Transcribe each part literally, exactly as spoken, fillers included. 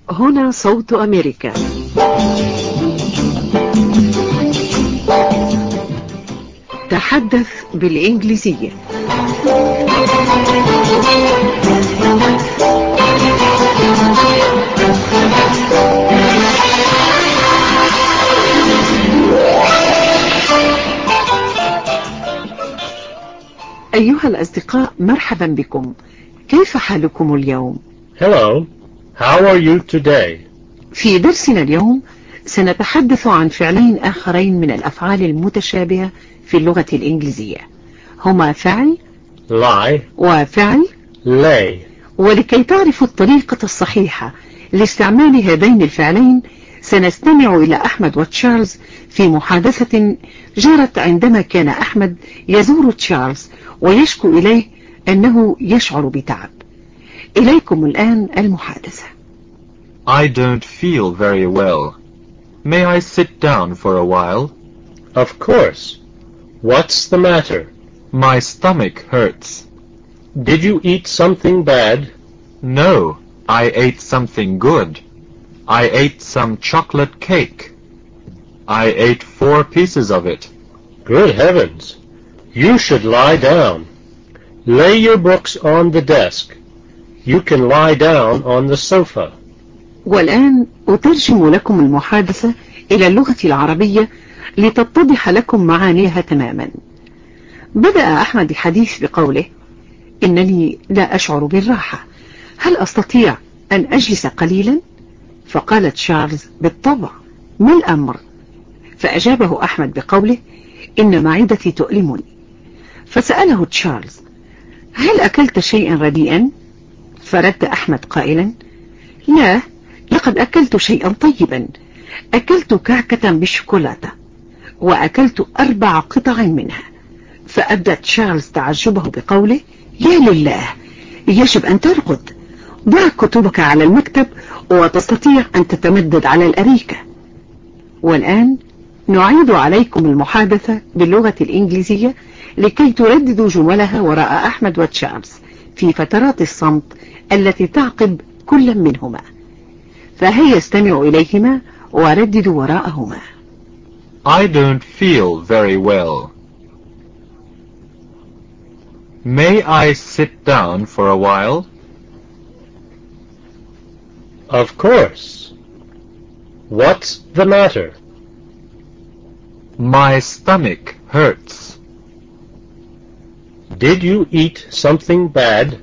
هنا صوت أمريكا. تحدث بالإنجليزية. أيها الأصدقاء، مرحبا بكم. كيف حالكم اليوم؟ Hello, how are you today? في درسنا اليوم سنتحدث عن فعلين آخرين من الأفعال المتشابهة في اللغة الإنجليزية، هما فعل lie وفعل lay. ولكي تعرفوا الطريقة الصحيحة لاستعمال هذين الفعلين سنستمع إلى أحمد وتشارلز في محادثة جرت عندما كان أحمد يزور تشارلز ويشكو إليه أنه يشعر بتعب. إليكم الآن المحادثة. I don't feel very well. May I sit down for a while? Of course. What's the matter? My stomach hurts. Did you eat something bad? No, I ate something good. I ate some chocolate cake. I ate four pieces of it. Good heavens! You should lie down. Lay your books on the desk. You can lie down on the sofa. والآن أترجم لكم المحادثة إلى اللغة العربية لتتضح لكم معانيها تماما. بدأ أحمد الحديث بقوله: إنني لا أشعر بالراحة، هل أستطيع أن أجلس قليلا؟ فقال تشارلز: بالطبع، ما الأمر؟ فأجابه أحمد بقوله: إن معدتي تؤلمني. فسأله تشارلز: هل أكلت شيئا رديئا؟ فرد أحمد قائلا: لا، لقد أكلت شيئا طيبا. أكلت كعكة بالشوكولاتة وأكلت أربع قطع منها. فأبدأ تشارلز تعجبه بقوله: يا لله، يجب أن ترقد. ضع كتبك على المكتب وتستطيع أن تتمدد على الأريكة. والآن نعيد عليكم المحادثة باللغة الإنجليزية لكي ترددوا جملها وراء أحمد وتشارلز في فترات الصمت التي تعقب كل منهما. فهيا استمعوا إليهما ورددوا وراءهما. I don't feel very well. May I sit down for a while? Of course. What's the matter? My stomach hurts. Did you eat something bad?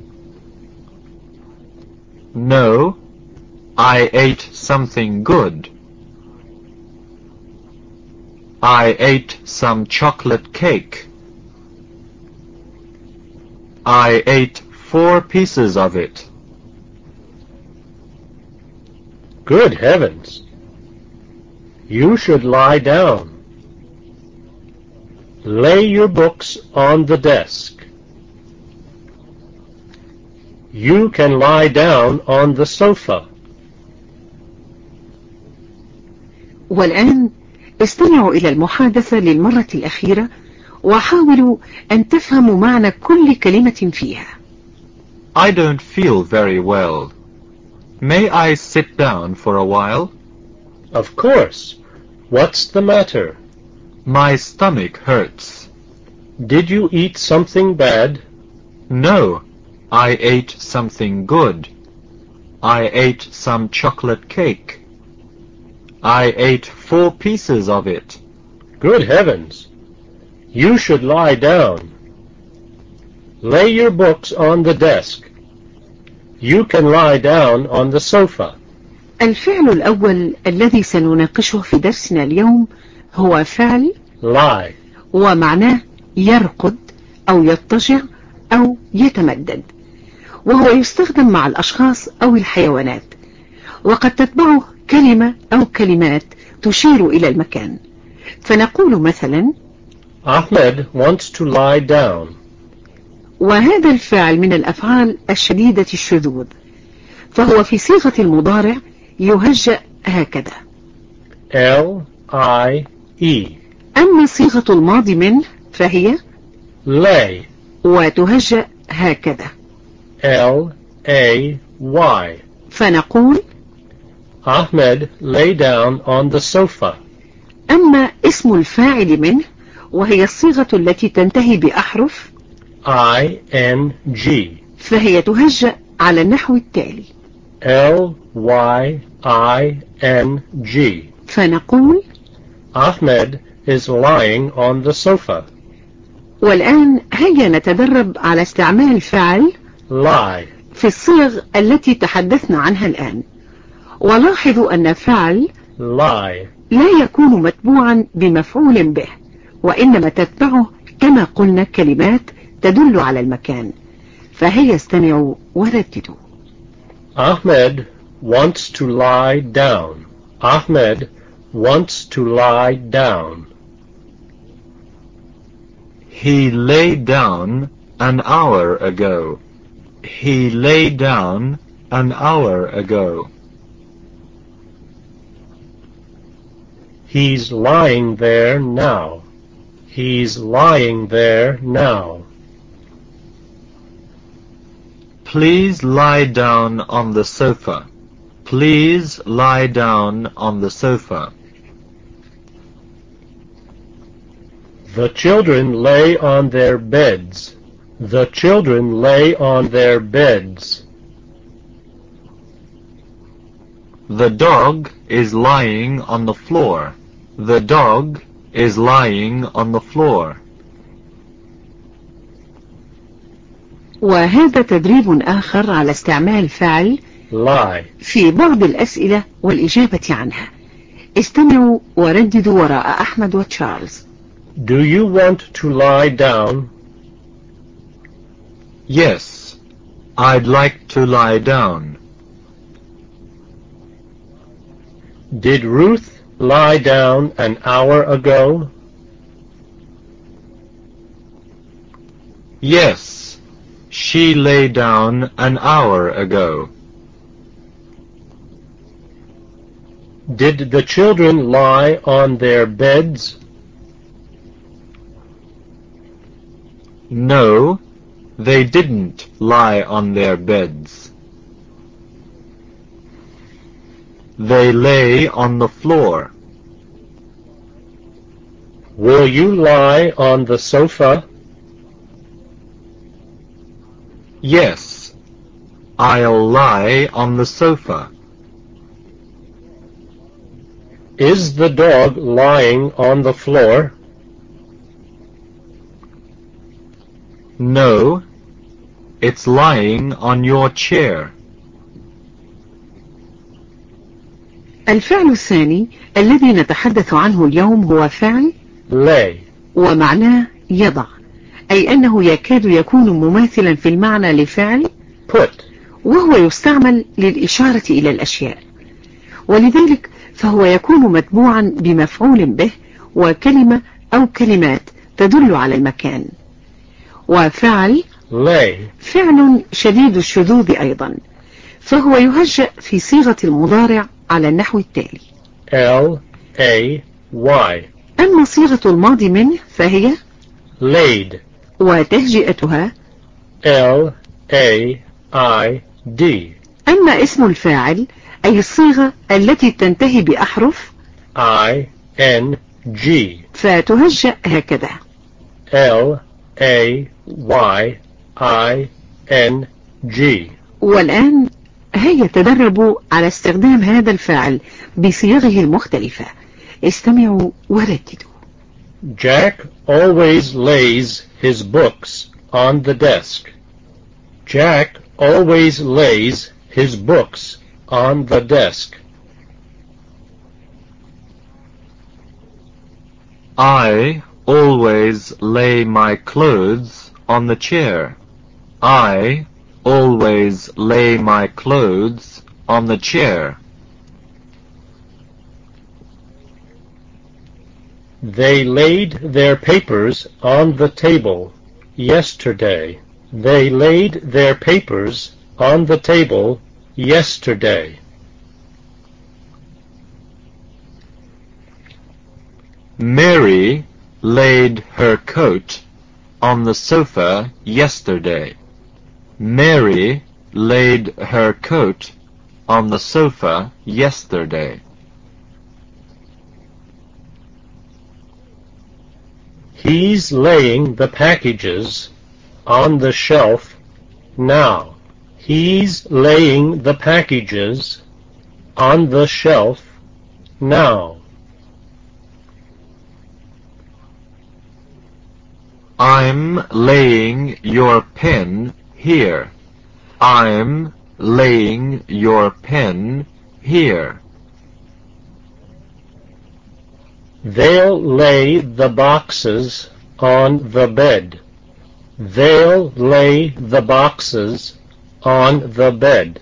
No, I ate something good. I ate some chocolate cake. I ate four pieces of it. Good heavens! You should lie down. Lay your books on the desk. You can lie down on the sofa. والآن استمعوا إلى المحادثة للمرة الأخيرة وحاولوا أن تفهموا معنى كل كلمة فيها. I don't feel very well. May I sit down for a while? Of course. What's the matter? My stomach hurts. Did you eat something bad? No, I ate something good. I ate some chocolate cake. I ate four pieces of it. Good heavens! You should lie down. Lay your books on the desk. You can lie down on the sofa. الفعل الأول الذي سنناقشه في درسنا اليوم هو فعل lie، ومعناه يرقد أو يضطجع أو يتمدد، وهو يستخدم مع الأشخاص أو الحيوانات، وقد تتبعه كلمة أو كلمات تشير إلى المكان. فنقول مثلا: Ahmed wants to lie down. وهذا الفعل من الأفعال الشديدة الشذوذ، فهو في صيغة المضارع يهجأ هكذا L I E. أما صيغة الماضي منه فهي lay وتهجأ هكذا L A Y. فنقول: Ahmed lay down on the sofa. أما اسم الفاعل منه وهي الصيغة التي تنتهي بأحرف I N G فهي تهجأ على النحو التالي: L Y I N G. فنقول: Ahmed is lying on the sofa. والآن هيا نتدرب على استعمال فعل Lie. في الصيغ التي تحدثنا عنها الآن. ولاحظوا أن فعل Lie لا يكون متبوعا بمفعول به، وإنما تتبعه كما قلنا كلمات تدل على المكان. فهيا استمعوا ورددوا. Ahmed wants to lie down. Ahmed wants to lie down. He lay down an hour ago. He lay down an hour ago. He's lying there now. He's lying there now. Please lie down on the sofa. Please lie down on the sofa. The children lay on their beds. The children lay on their beds. The dog is lying on the floor. The dog is lying on the floor. وهذا تدريب آخر على استعمال فعل Lie. في بعض الأسئلة والإجابة عنها. استمعوا ورددوا وراء أحمد وتشارلز. Do you want to lie down? Yes, I'd like to lie down. Did Ruth lie down an hour ago? Yes, she lay down an hour ago. Did the children lie on their beds? No, they didn't lie on their beds. They lay on the floor. Will you lie on the sofa? Yes, I'll lie on the sofa. Is the dog lying on the floor? No, it's lying on your chair. الفعل الثاني الذي نتحدث عنه اليوم هو فعل Lay. ومعناه يضع، أي أنه يكاد يكون مماثلا في المعنى لفعل Put. وهو يستعمل للإشارة إلى الأشياء، ولذلك فهو يكون متبوعا بمفعول به وكلمة أو كلمات تدل على المكان. وفعل Lay. فعل شديد الشذوذ أيضا، فهو يهجأ في صيغة المضارع على النحو التالي: L A Y. أما صيغة الماضي منه فهي Laid. وتهجئتها L A I D. أما اسم الفاعل أي الصيغة التي تنتهي بأحرف I N G. فتهجأ هكذا: L A Y I N G. والآن هيا تدربوا على استخدام هذا الفاعل بصيغه المختلفة. استمعوا ورددوا. Jack always lays his books on the desk. Jack always lays his books on the desk. I always lay my clothes on the chair. I always lay my clothes on the chair. They laid their papers on the table yesterday. They laid their papers on the table yesterday. Mary laid her coat on the sofa yesterday. Mary laid her coat on the sofa yesterday. He's laying the packages on the shelf now. He's laying the packages on the shelf now. I'm laying your pen here. I'm laying your pen here. They'll lay the boxes on the bed. They'll lay the boxes on the bed.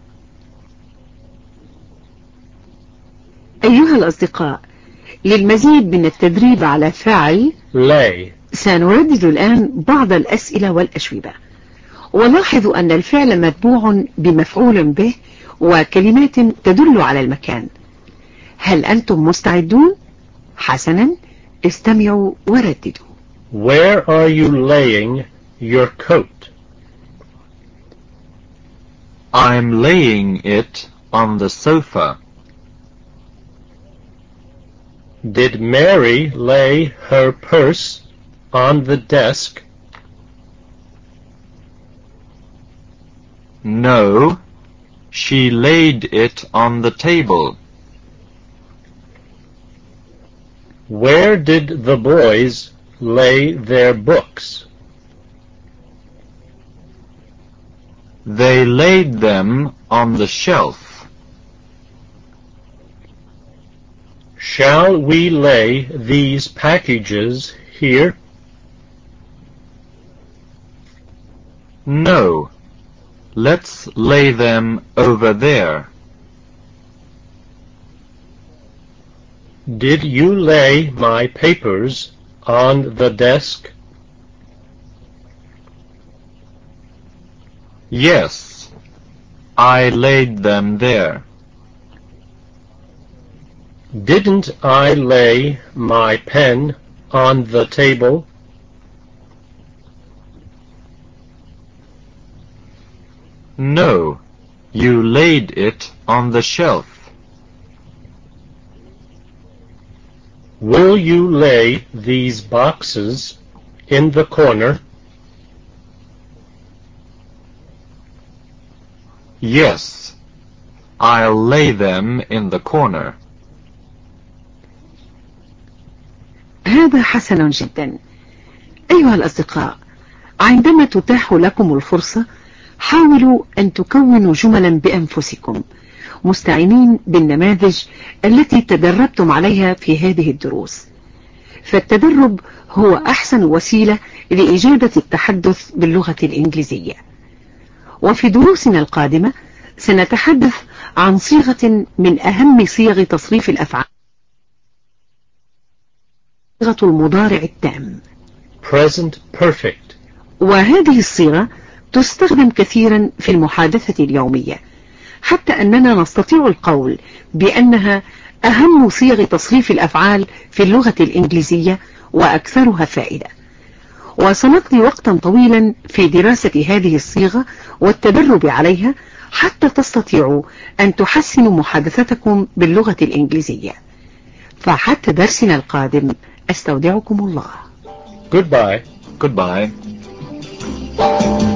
أيها الأصدقاء، للمزيد من التدريب على فعل lay سنردد الآن بعض الأسئلة والأجوبة. ولاحظوا أن الفعل متبوع بمفعول به وكلمات تدل على المكان. هل أنتم مستعدون؟ حسنا، استمعوا ورددوا. Where are you laying your coat? I'm laying it on the sofa. Did Mary lay her purse on the desk? No, she laid it on the table. Where did the boys lay their books? They laid them on the shelf. Shall we lay these packages here? No, let's lay them over there. Did you lay my papers on the desk? Yes, I laid them there. Didn't I lay my pen on the table? No, you laid it on the shelf. Will you lay these boxes in the corner? Yes, I'll lay them in the corner. هذا حسن جدا. أيها الأصدقاء، عندما تتاح لكم الفرصة حاولوا أن تكونوا جملا بأنفسكم مستعينين بالنماذج التي تدربتم عليها في هذه الدروس. فالتدرب هو أحسن وسيلة لإجادة التحدث باللغة الإنجليزية. وفي دروسنا القادمة سنتحدث عن صيغة من أهم صيغ تصريف الأفعال، صيغة المضارع التام Present perfect. وهذه الصيغة تستخدم كثيرا في المحادثة اليومية، حتى أننا نستطيع القول بأنها أهم صيغ تصريف الأفعال في اللغة الإنجليزية وأكثرها فائدة. وسنقضي وقتا طويلا في دراسة هذه الصيغة والتدرب عليها حتى تستطيعوا أن تحسنوا محادثتكم باللغة الإنجليزية. فحتى درسنا القادم أستودعكم الله. Goodbye. Goodbye.